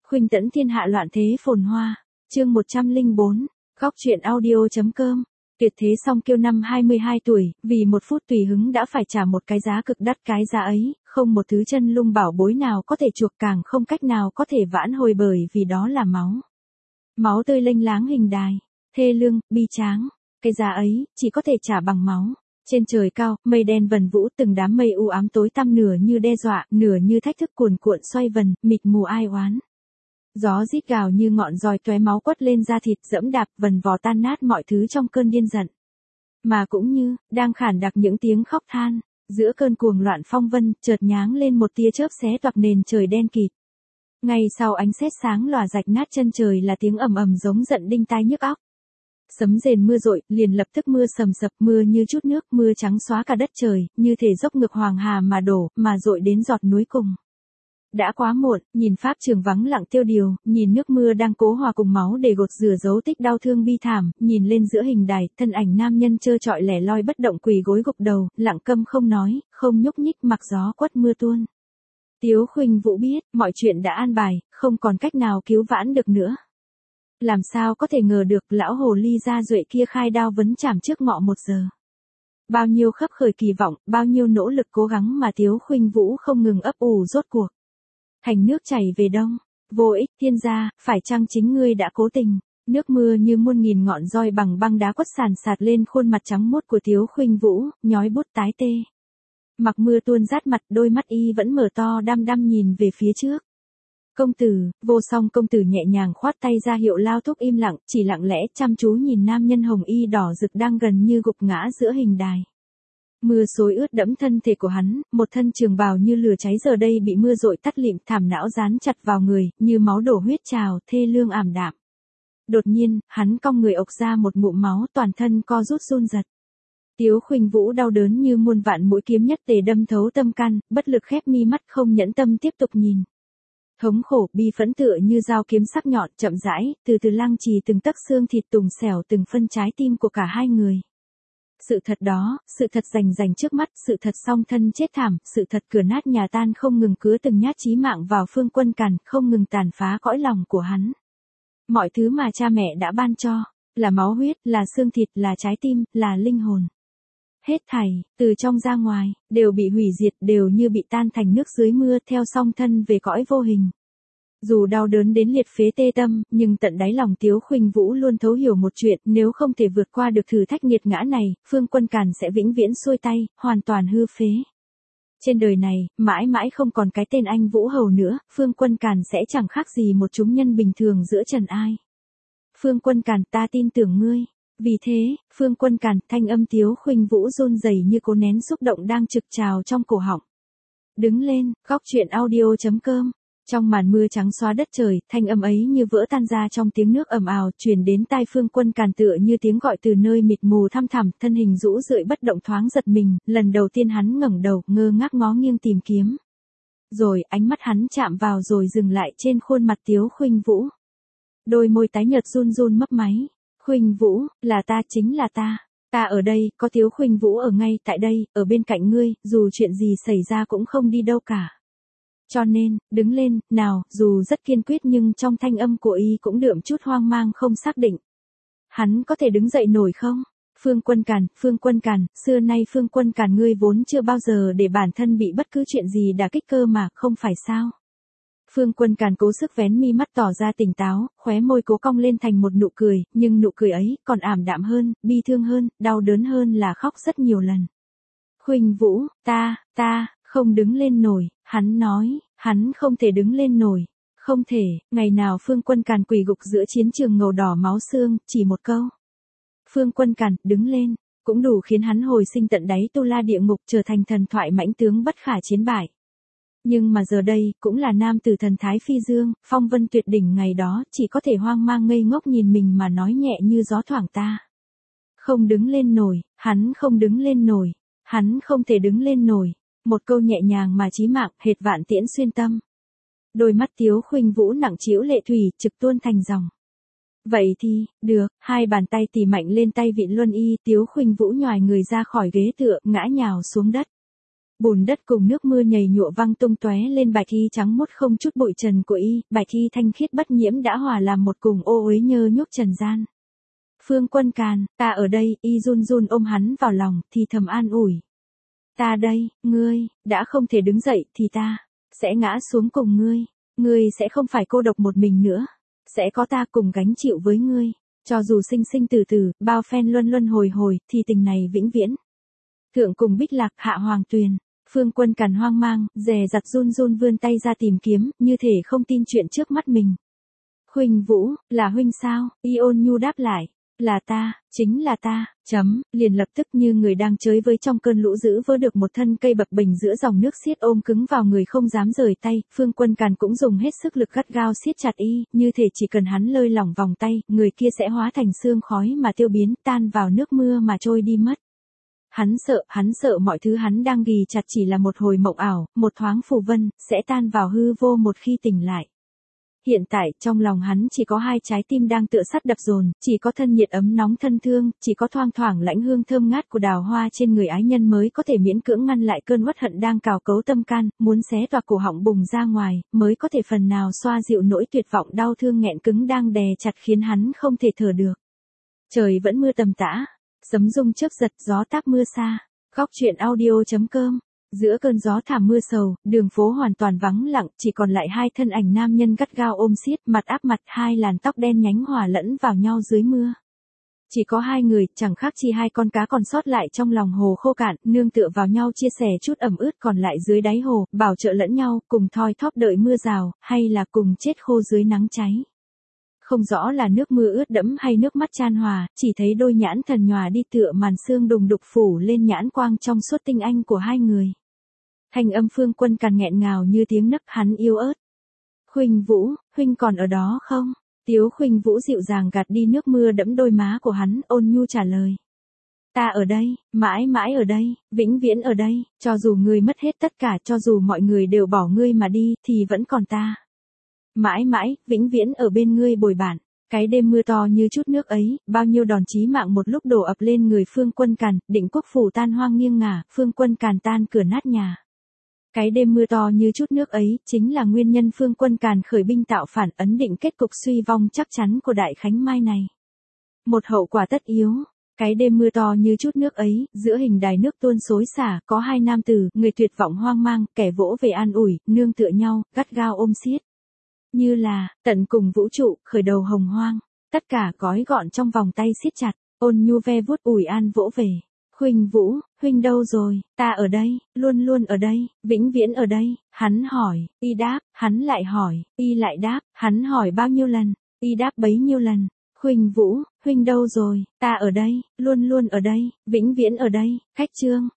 Khuynh tẫn thiên hạ loạn thế phồn hoa. Chương 104. Góc truyện audio.com. Tuyệt thế song kiêu năm 22 tuổi, vì một phút tùy hứng đã phải trả một cái giá cực đắt, cái giá ấy, không một thứ chân lung bảo bối nào có thể chuộc, càng không cách nào có thể vãn hồi, bởi vì đó là máu. Máu tươi lênh láng hình đài, thê lương, bi tráng. Cái giá ấy, chỉ có thể trả bằng máu. Trên trời cao, mây đen vần vũ, từng đám mây u ám tối tăm, nửa như đe dọa, nửa như thách thức, cuồn cuộn xoay vần, mịt mù ai oán. Gió rít gào như ngọn roi tóe máu quất lên da thịt, dẫm đạp vần vò tan nát mọi thứ trong cơn điên giận. Mà cũng như đang khản đặc những tiếng khóc than, giữa cơn cuồng loạn phong vân, chợt nháng lên một tia chớp xé toạc nền trời đen kịt. Ngay sau ánh sét sáng lòa rạch nát chân trời là tiếng ầm ầm giống giận đinh tai nhức óc. Sấm rền mưa dội, liền lập tức mưa sầm sập, mưa như chút nước, mưa trắng xóa cả đất trời, như thể dốc ngược hoàng hà mà đổ, mà dội đến giọt núi cùng. Đã quá muộn, nhìn pháp trường vắng lặng tiêu điều, nhìn nước mưa đang cố hòa cùng máu để gột rửa dấu tích đau thương bi thảm, nhìn lên giữa hình đài, thân ảnh nam nhân trơ trọi lẻ loi bất động quỳ gối gục đầu, lặng câm không nói, không nhúc nhích, mặc gió quất mưa tuôn. Tiếu Khuynh Vũ biết, mọi chuyện đã an bài, không còn cách nào cứu vãn được nữa. Làm sao có thể ngờ được lão hồ ly da duệ kia khai đao vấn chảm trước ngọ 1 giờ. Bao nhiêu khấp khởi kỳ vọng, bao nhiêu nỗ lực cố gắng mà Tiếu Khuynh Vũ không ngừng ấp ủ, rốt cuộc thành nước chảy về đông. Vô ích, thiên gia, phải chăng chính ngươi đã cố tình? Nước mưa như muôn nghìn ngọn roi bằng băng đá quất sàn sạt lên khuôn mặt trắng muốt của Tiếu Khuynh Vũ, nhói bút tái tê. Mặc mưa tuôn rát mặt, đôi mắt y vẫn mở to đăm đăm nhìn về phía trước. Công tử, Vô Song công tử nhẹ nhàng khoát tay ra hiệu lao thúc im lặng, chỉ lặng lẽ chăm chú nhìn nam nhân hồng y đỏ rực đang gần như gục ngã giữa hình đài. Mưa xối ướt đẫm thân thể của hắn, một thân trường bào như lửa cháy giờ đây bị mưa dội tắt lịm, thảm não dán chặt vào người, như máu đổ huyết trào, thê lương ảm đạm. Đột nhiên, hắn cong người ộc ra một ngụm máu, toàn thân co rút run giật. Tiếu Khuynh Vũ đau đớn như muôn vạn mũi kiếm nhất tề đâm thấu tâm can, bất lực khép mi mắt không nhẫn tâm tiếp tục nhìn. Thống khổ, bi phẫn tựa như dao kiếm sắc nhọn, chậm rãi, từ từ lăng trì từng tấc xương thịt tùng xẻo từng phân trái tim của cả hai người. Sự thật đó, sự thật rành rành trước mắt, sự thật song thân chết thảm, sự thật cửa nát nhà tan không ngừng cứa từng nhát chí mạng vào Phương Quân Càn, không ngừng tàn phá cõi lòng của hắn. Mọi thứ mà cha mẹ đã ban cho, là máu huyết, là xương thịt, là trái tim, là linh hồn. Hết thảy, từ trong ra ngoài, đều bị hủy diệt, đều như bị tan thành nước dưới mưa, theo song thân về cõi vô hình. Dù đau đớn đến liệt phế tê tâm, nhưng tận đáy lòng Tiếu Khuynh Vũ luôn thấu hiểu một chuyện, nếu không thể vượt qua được thử thách nghiệt ngã này, Phương Quân Càn sẽ vĩnh viễn xuôi tay, hoàn toàn hư phế. Trên đời này, mãi mãi không còn cái tên anh Vũ Hầu nữa, Phương Quân Càn sẽ chẳng khác gì một chúng nhân bình thường giữa trần ai. Phương Quân Càn, ta tin tưởng ngươi. Vì thế, Phương Quân Càn, thanh âm Tiếu Khuynh Vũ run rẩy như cố nén xúc động đang trực trào trong cổ họng. Đứng lên, góc truyện audio.com. Trong màn mưa trắng xóa đất trời, thanh âm ấy như vỡ tan ra trong tiếng nước ầm ào, truyền đến tai Phương Quân Càn tựa như tiếng gọi từ nơi mịt mù thăm thẳm, thân hình rũ rượi bất động thoáng giật mình, lần đầu tiên hắn ngẩng đầu, ngơ ngác ngó nghiêng tìm kiếm. Rồi, ánh mắt hắn chạm vào rồi dừng lại trên khuôn mặt Tiếu Khuynh Vũ. Đôi môi tái nhợt run run mấp máy. Khuynh Vũ, là ta, chính là ta. Ta ở đây, có Tiếu Khuynh Vũ ở ngay tại đây, ở bên cạnh ngươi, dù chuyện gì xảy ra cũng không đi đâu cả. Cho nên, đứng lên, nào, dù rất kiên quyết nhưng trong thanh âm của y cũng đượm chút hoang mang không xác định. Hắn có thể đứng dậy nổi không? Phương Quân Càn, xưa nay Phương Quân Càn ngươi vốn chưa bao giờ để bản thân bị bất cứ chuyện gì đả kích cơ mà, không phải sao? Phương Quân Càn cố sức vén mi mắt tỏ ra tỉnh táo, khóe môi cố cong lên thành một nụ cười, nhưng nụ cười ấy còn ảm đạm hơn, bi thương hơn, đau đớn hơn là khóc rất nhiều lần. Khuynh Vũ, ta, không đứng lên nổi, hắn nói, hắn không thể đứng lên nổi, không thể, ngày nào Phương Quân Càn quỳ gục giữa chiến trường ngầu đỏ máu xương, chỉ một câu. Phương Quân Càn, đứng lên, cũng đủ khiến hắn hồi sinh tận đáy tu la địa ngục, trở thành thần thoại mãnh tướng bất khả chiến bại. Nhưng mà giờ đây, cũng là nam tử thần thái phi dương, phong vân tuyệt đỉnh ngày đó, chỉ có thể hoang mang ngây ngốc nhìn mình mà nói nhẹ như gió thoảng ta. Không đứng lên nổi, hắn không đứng lên nổi, hắn không thể đứng lên nổi. Một câu nhẹ nhàng mà chí mạng, hệt vạn tiễn xuyên tâm. Đôi mắt Tiếu Khuynh Vũ nặng trĩu lệ thủy, trực tuôn thành dòng. Vậy thì, được, hai bàn tay tì mạnh lên tay vịn luân y, Tiếu Khuynh Vũ nhoài người ra khỏi ghế tựa, ngã nhào xuống đất. Bùn đất cùng nước mưa nhầy nhụa văng tung tóe lên bạch y trắng muốt không chút bụi trần của y, bạch y thanh khiết bất nhiễm đã hòa làm một cùng ô uế nhơ nhúc trần gian. Phương Quân Càn, ta ở đây, y run run ôm hắn vào lòng, thì thầm an ủi. Ta đây, ngươi, đã không thể đứng dậy thì ta sẽ ngã xuống cùng ngươi sẽ không phải cô độc một mình nữa, sẽ có ta cùng gánh chịu với ngươi, cho dù sinh sinh tử tử, bao phen luân luân hồi hồi, thì tình này vĩnh viễn. Thượng cùng Bích Lạc, hạ Hoàng Tuyền. Phương Quân Càn hoang mang, dè dặt run run vươn tay ra tìm kiếm, như thể không tin chuyện trước mắt mình. Khuynh Vũ, là huynh sao? Y ôn nhu đáp lại. Là ta, chính là ta, liền lập tức như người đang chơi với trong cơn lũ dữ vớ được một thân cây bập bềnh giữa dòng nước xiết ôm cứng vào người không dám rời tay, Phương Quân Càn cũng dùng hết sức lực gắt gao siết chặt y, như thể chỉ cần hắn lơi lỏng vòng tay, người kia sẽ hóa thành sương khói mà tiêu biến, tan vào nước mưa mà trôi đi mất. Hắn sợ mọi thứ hắn đang ghì chặt chỉ là một hồi mộng ảo, một thoáng phù vân, sẽ tan vào hư vô một khi tỉnh lại. Hiện tại, trong lòng hắn chỉ có hai trái tim đang tựa sắt đập dồn, chỉ có thân nhiệt ấm nóng thân thương, chỉ có thoang thoảng lãnh hương thơm ngát của đào hoa trên người ái nhân mới có thể miễn cưỡng ngăn lại cơn uất hận đang cào cấu tâm can, muốn xé toạc cổ họng bùng ra ngoài, mới có thể phần nào xoa dịu nỗi tuyệt vọng đau thương nghẹn cứng đang đè chặt khiến hắn không thể thở được. Trời vẫn mưa tầm tã, sấm rung chớp giật, gió táp mưa xa. Góc truyện audio.com. Giữa cơn gió thảm mưa sầu, đường phố hoàn toàn vắng lặng, chỉ còn lại hai thân ảnh nam nhân gắt gao ôm siết, mặt áp mặt, hai làn tóc đen nhánh hòa lẫn vào nhau dưới mưa. Chỉ có hai người, chẳng khác chi hai con cá còn sót lại trong lòng hồ khô cạn, nương tựa vào nhau chia sẻ chút ẩm ướt còn lại dưới đáy hồ, bảo trợ lẫn nhau, cùng thoi thóp đợi mưa rào, hay là cùng chết khô dưới nắng cháy. Không rõ là nước mưa ướt đẫm hay nước mắt chan hòa, chỉ thấy đôi nhãn thần nhòa đi tựa màn sương đùng đục phủ lên nhãn quang trong suốt tinh anh của hai người. Thanh âm Phương Quân Càn nghẹn ngào như tiếng nấc, hắn yếu ớt. Khuynh Vũ, huynh còn ở đó không? Tiếu Khuynh Vũ dịu dàng gạt đi nước mưa đẫm đôi má của hắn, ôn nhu trả lời. Ta ở đây, mãi mãi ở đây, vĩnh viễn ở đây, cho dù ngươi mất hết tất cả, cho dù mọi người đều bỏ ngươi mà đi, thì vẫn còn ta. Mãi mãi, vĩnh viễn ở bên ngươi bồi bạn. Cái đêm mưa to như chút nước ấy, bao nhiêu đòn chí mạng một lúc đổ ập lên người Phương Quân Càn, Định Quốc phủ tan hoang nghiêng ngả, Phương Quân Càn tan cửa nát nhà. Cái đêm mưa to như chút nước ấy, chính là nguyên nhân Phương Quân Càn khởi binh tạo phản, ấn định kết cục suy vong chắc chắn của Đại Khánh Mai này. Một hậu quả tất yếu. Cái đêm mưa to như chút nước ấy, giữa hình đài nước tuôn xối xả, có hai nam tử, người tuyệt vọng hoang mang, kẻ vỗ về an ủi, nương tựa nhau, gắt gao ôm siết. Như là, tận cùng vũ trụ, khởi đầu hồng hoang, tất cả gói gọn trong vòng tay siết chặt, ôn nhu ve vuốt ủi an vỗ về. Khuynh Vũ, huynh đâu rồi? Ta ở đây, luôn luôn ở đây, vĩnh viễn ở đây. Hắn hỏi, y đáp, hắn lại hỏi, y lại đáp, hắn hỏi bao nhiêu lần, y đáp bấy nhiêu lần. Khuynh Vũ, huynh đâu rồi? Ta ở đây, luôn luôn ở đây, vĩnh viễn ở đây. Khách chương.